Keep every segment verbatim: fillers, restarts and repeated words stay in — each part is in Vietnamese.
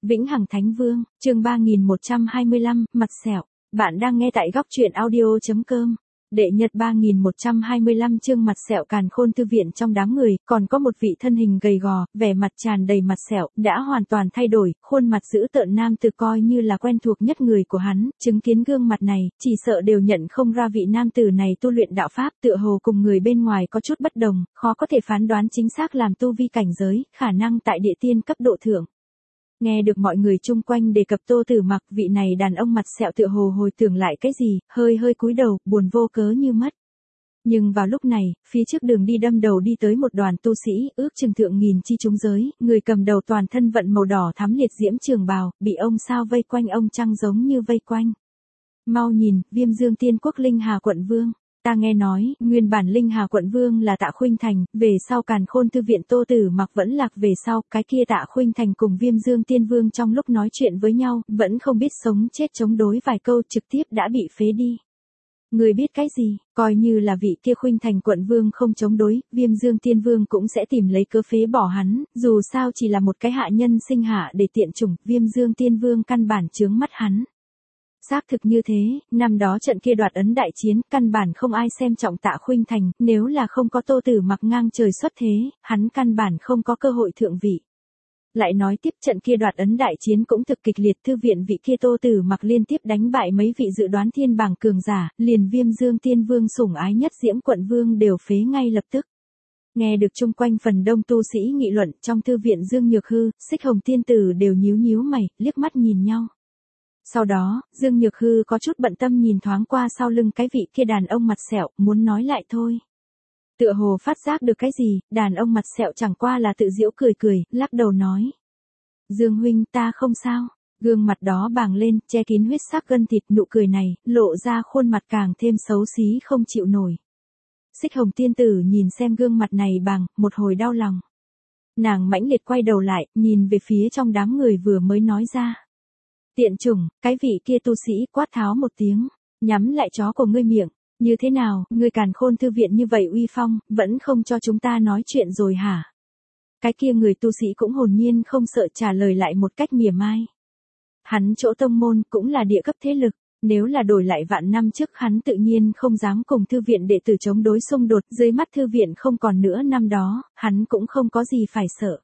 Vĩnh Hằng Thánh Vương, chương ba nghìn một trăm hai mươi lăm, mặt sẹo. Bạn đang nghe tại góc truyện audio chấm com. Đệ nhật ba nghìn một trăm hai mươi lăm chương mặt sẹo. Càn Khôn thư viện trong đám người, còn có một vị thân hình gầy gò, vẻ mặt tràn đầy mặt sẹo, đã hoàn toàn thay đổi, khuôn mặt dữ tợn nam tử coi như là quen thuộc nhất người của hắn, chứng kiến gương mặt này, chỉ sợ đều nhận không ra vị nam tử này tu luyện đạo pháp, tựa hồ cùng người bên ngoài có chút bất đồng, khó có thể phán đoán chính xác làm tu vi cảnh giới, khả năng tại địa tiên cấp độ thượng. Nghe được mọi người chung quanh đề cập Tô Tử Mặc, vị này đàn ông mặt sẹo tựa hồ hồi tưởng lại cái gì, hơi hơi cúi đầu, buồn vô cớ như mất. Nhưng vào lúc này, phía trước đường đi đâm đầu đi tới một đoàn tu sĩ, ước chừng thượng nghìn chi chúng giới, người cầm đầu toàn thân vận màu đỏ thắm liệt diễm trường bào, bị ông sao vây quanh ông trăng giống như vây quanh. Mau nhìn, Viêm Dương Tiên Quốc Linh Hà quận vương. Ta nghe nói, nguyên bản Linh Hà quận vương là Tạ Khuynh Thành, về sau Càn Khôn thư viện Tô Tử Mặc vẫn lạc về sau, cái kia Tạ Khuynh Thành cùng Viêm Dương Tiên Vương trong lúc nói chuyện với nhau, vẫn không biết sống chết chống đối vài câu trực tiếp đã bị phế đi. Người biết cái gì, coi như là vị kia Khuynh Thành quận vương không chống đối, Viêm Dương Tiên Vương cũng sẽ tìm lấy cớ phế bỏ hắn, dù sao chỉ là một cái hạ nhân sinh hạ để tiện chủng, Viêm Dương Tiên Vương căn bản chướng mắt hắn. Xác thực như thế, năm đó trận kia đoạt ấn đại chiến, căn bản không ai xem trọng Tạ Khuynh Thành, nếu là không có Tô Tử Mặc ngang trời xuất thế, hắn căn bản không có cơ hội thượng vị. Lại nói tiếp trận kia đoạt ấn đại chiến cũng thực kịch liệt, thư viện vị kia Tô Tử Mặc liên tiếp đánh bại mấy vị dự đoán thiên bảng cường giả, liền Viêm Dương Tiên Vương sủng ái nhất Diễm quận vương đều phế ngay lập tức. Nghe được chung quanh phần đông tu sĩ nghị luận, trong thư viện Dương Nhược Hư, Xích Hồng Tiên Tử đều nhíu nhíu mày, liếc mắt nhìn nhau. Sau đó, Dương Nhược Hư có chút bận tâm nhìn thoáng qua sau lưng cái vị kia đàn ông mặt sẹo, muốn nói lại thôi. Tựa hồ phát giác được cái gì, đàn ông mặt sẹo chẳng qua là tự giễu cười cười, lắc đầu nói. Dương huynh, ta không sao. Gương mặt đó bàng lên, che kín huyết sắc gân thịt, nụ cười này, lộ ra khuôn mặt càng thêm xấu xí không chịu nổi. Xích Hồng Tiên Tử nhìn xem gương mặt này bàng, một hồi đau lòng. Nàng mãnh liệt quay đầu lại, nhìn về phía trong đám người vừa mới nói ra. Tiện chủng, cái vị kia tu sĩ quát tháo một tiếng, nhắm lại chó của ngươi miệng, như thế nào, ngươi Càn Khôn thư viện như vậy uy phong, vẫn không cho chúng ta nói chuyện rồi hả? Cái kia người tu sĩ cũng hồn nhiên không sợ trả lời lại một cách mỉa mai. Hắn chỗ tông môn cũng là địa cấp thế lực, nếu là đổi lại vạn năm trước hắn tự nhiên không dám cùng thư viện đệ tử chống đối xung đột, dưới mắt thư viện không còn nữa năm đó, hắn cũng không có gì phải sợ.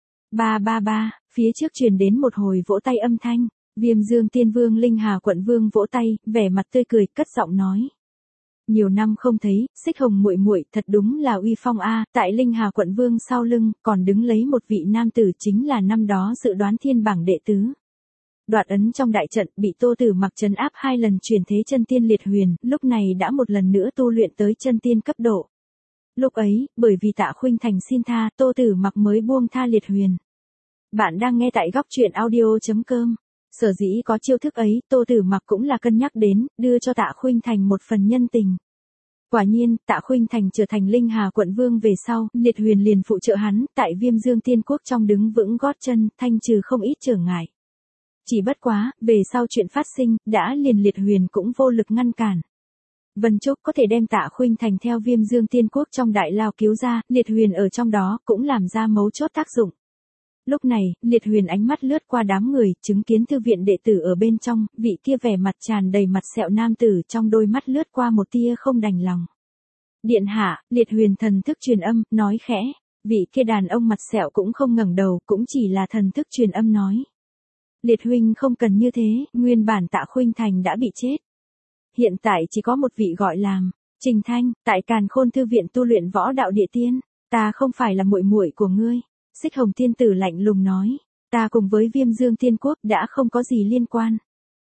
Ba ba ba, phía trước truyền đến một hồi vỗ tay âm thanh. Viêm Dương Tiên Vương Linh Hà quận vương vỗ tay, vẻ mặt tươi cười, cất giọng nói. Nhiều năm không thấy, Xích Hồng muội muội thật đúng là uy phong a, tại Linh Hà quận vương sau lưng, còn đứng lấy một vị nam tử chính là năm đó dự đoán thiên bảng đệ tứ. Đoạt ấn trong đại trận, bị Tô Tử Mặc trấn áp hai lần chuyển thế chân tiên liệt huyền, lúc này đã một lần nữa tu luyện tới chân tiên cấp độ. Lúc ấy, bởi vì Tạ Khuynh Thành xin tha, Tô Tử Mặc mới buông tha liệt huyền. Bạn đang nghe tại góc truyện audio chấm com. Sở dĩ có chiêu thức ấy, Tô Tử Mặc cũng là cân nhắc đến, đưa cho Tạ Khuynh Thành một phần nhân tình. Quả nhiên, Tạ Khuynh Thành trở thành Linh Hà quận vương về sau, liệt huyền liền phụ trợ hắn, tại Viêm Dương Tiên Quốc trong đứng vững gót chân, thanh trừ không ít trở ngại. Chỉ bất quá, về sau chuyện phát sinh, đã liền liệt huyền cũng vô lực ngăn cản. Vân Trúc có thể đem Tạ Khuynh Thành theo Viêm Dương Tiên Quốc trong đại lao cứu ra, liệt huyền ở trong đó, cũng làm ra mấu chốt tác dụng. Lúc này, liệt huyền ánh mắt lướt qua đám người, chứng kiến thư viện đệ tử ở bên trong, vị kia vẻ mặt tràn đầy mặt sẹo nam tử trong đôi mắt lướt qua một tia không đành lòng. Điện hạ, liệt huyền thần thức truyền âm, nói khẽ, vị kia đàn ông mặt sẹo cũng không ngẩng đầu, cũng chỉ là thần thức truyền âm nói. Liệt huynh không cần như thế, nguyên bản Tạ Khuynh Thành đã bị chết. Hiện tại chỉ có một vị gọi làm, Trình Thanh, tại Càn Khôn thư viện tu luyện võ đạo địa tiên, ta không phải là muội muội của ngươi. Xích Hồng Tiên Tử lạnh lùng nói, ta cùng với Viêm Dương Tiên Quốc đã không có gì liên quan.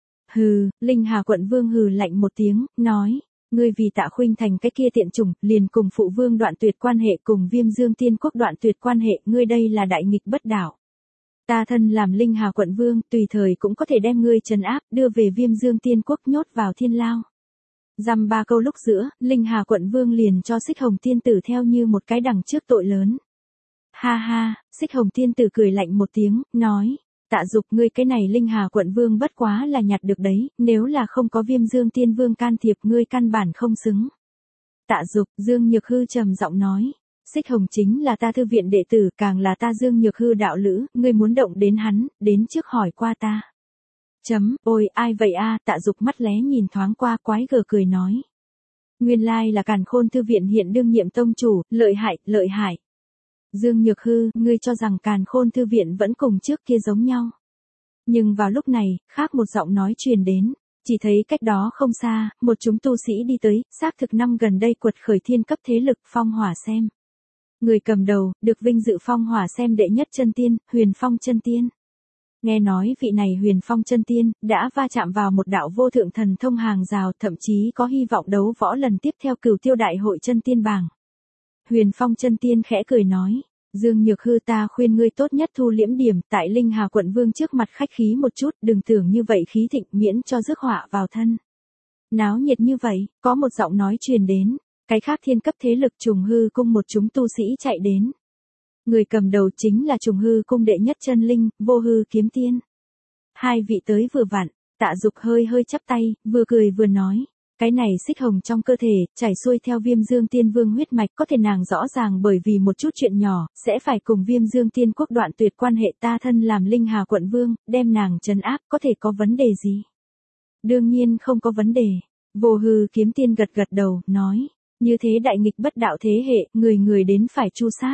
Hừ, Linh Hà quận vương hừ lạnh một tiếng, nói, ngươi vì Tạ Khuynh Thành cái kia tiện chủng, liền cùng phụ vương đoạn tuyệt quan hệ, cùng Viêm Dương Tiên Quốc đoạn tuyệt quan hệ, ngươi đây là đại nghịch bất đạo. Ta thân làm Linh Hà quận vương, tùy thời cũng có thể đem ngươi trấn áp, đưa về Viêm Dương Tiên Quốc nhốt vào thiên lao. Dăm ba câu lúc giữa, Linh Hà quận vương liền cho Xích Hồng Tiên Tử theo như một cái đằng trước tội lớn. Ha ha, Xích Hồng Tiên Tử cười lạnh một tiếng, nói, Tạ Dục, ngươi cái này Linh Hà quận vương bất quá là nhặt được đấy, nếu là không có Viêm Dương Tiên Vương can thiệp ngươi căn bản không xứng. Tạ Dục, Dương Nhược Hư trầm giọng nói, Xích Hồng chính là ta thư viện đệ tử, càng là ta Dương Nhược Hư đạo lữ, ngươi muốn động đến hắn, đến trước hỏi qua ta. Chấm, ôi, ai vậy a? Tạ Dục mắt lé nhìn thoáng qua, quái gở cười nói. Nguyên lai là Càn Khôn thư viện hiện đương nhiệm tông chủ, lợi hại, lợi hại. Dương Nhược Hư, ngươi cho rằng Càn Khôn thư viện vẫn cùng trước kia giống nhau. Nhưng vào lúc này, khác một giọng nói truyền đến, chỉ thấy cách đó không xa, một chúng tu sĩ đi tới, xác thực năm gần đây quật khởi thiên cấp thế lực Phong Hỏa Xem. Người cầm đầu, được vinh dự Phong Hỏa Xem đệ nhất chân tiên, Huyền Phong chân tiên. Nghe nói vị này Huyền Phong chân tiên, đã va chạm vào một đạo vô thượng thần thông hàng rào, thậm chí có hy vọng đấu võ lần tiếp theo Cửu Tiêu đại hội chân tiên bảng. Huyền Phong chân tiên khẽ cười nói, Dương Nhược Hư, ta khuyên ngươi tốt nhất thu liễm điểm, tại Linh Hà quận vương trước mặt khách khí một chút, đừng tưởng như vậy khí thịnh, miễn cho rước họa vào thân. Náo nhiệt như vậy, có một giọng nói truyền đến, cái khác thiên cấp thế lực Trùng Hư cung một chúng tu sĩ chạy đến. Người cầm đầu chính là Trùng Hư cung đệ nhất chân linh, Vô Hư kiếm tiên. Hai vị tới vừa vặn, Tạ Dục hơi hơi chắp tay, vừa cười vừa nói. Cái này Xích Hồng trong cơ thể, chảy xuôi theo Viêm Dương Tiên Vương huyết mạch, có thể nàng rõ ràng bởi vì một chút chuyện nhỏ, sẽ phải cùng Viêm Dương Tiên Quốc đoạn tuyệt quan hệ, ta thân làm Linh Hà quận vương, đem nàng trấn áp, có thể có vấn đề gì? Đương nhiên không có vấn đề. Vô Hư kiếm tiên gật gật đầu, nói, như thế đại nghịch bất đạo thế hệ, người người đến phải chu sát.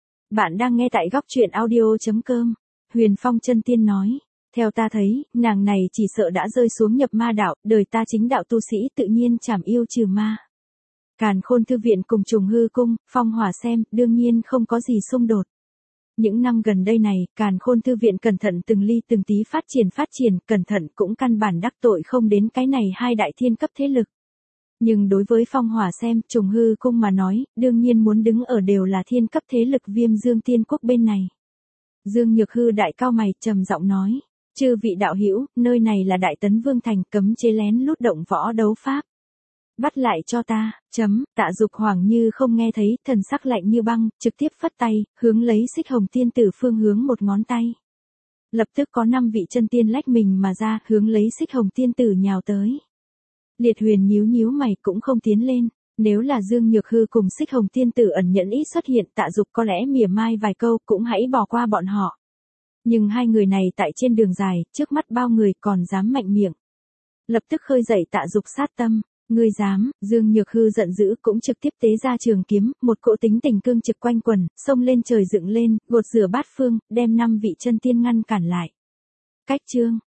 Bạn đang nghe tại góc truyện audio chấm com. Huyền Phong chân tiên nói. Theo ta thấy, nàng này chỉ sợ đã rơi xuống nhập ma đạo, đời ta chính đạo tu sĩ tự nhiên chảm yêu trừ ma. Càn Khôn thư viện cùng Trùng Hư cung, Phong Hỏa Xem, đương nhiên không có gì xung đột. Những năm gần đây này, Càn Khôn thư viện cẩn thận từng ly từng tí phát triển phát triển, cẩn thận cũng căn bản đắc tội không đến cái này hai đại thiên cấp thế lực. Nhưng đối với Phong Hỏa Xem, Trùng Hư cung mà nói, đương nhiên muốn đứng ở đều là thiên cấp thế lực Viêm Dương Tiên Quốc bên này. Dương Nhược Hư đại cao mày, trầm giọng nói. Chư vị đạo hữu, nơi này là Đại Tấn Vương thành, cấm chế lén lút động võ đấu pháp. Bắt lại cho ta, chấm, Tạ Dục hoảng như không nghe thấy, thần sắc lạnh như băng, trực tiếp phất tay, hướng lấy Xích Hồng tiên tử phương hướng một ngón tay. Lập tức có năm vị chân tiên lách mình mà ra, hướng lấy Xích Hồng tiên tử nhào tới. Liệt Huyền nhíu nhíu mày cũng không tiến lên, nếu là Dương Nhược Hư cùng Xích Hồng tiên tử ẩn nhẫn ít xuất hiện, Tạ Dục có lẽ mỉa mai vài câu cũng hãy bỏ qua bọn họ. Nhưng hai người này tại trên đường dài, trước mắt bao người còn dám mạnh miệng. Lập tức khơi dậy Tạ Dục sát tâm, ngươi dám, Dương Nhược Hư giận dữ cũng trực tiếp tế ra trường kiếm, một cỗ tính tình cương trực quanh quần, xông lên trời dựng lên, gột rửa bát phương, đem năm vị chân tiên ngăn cản lại. Cách chương,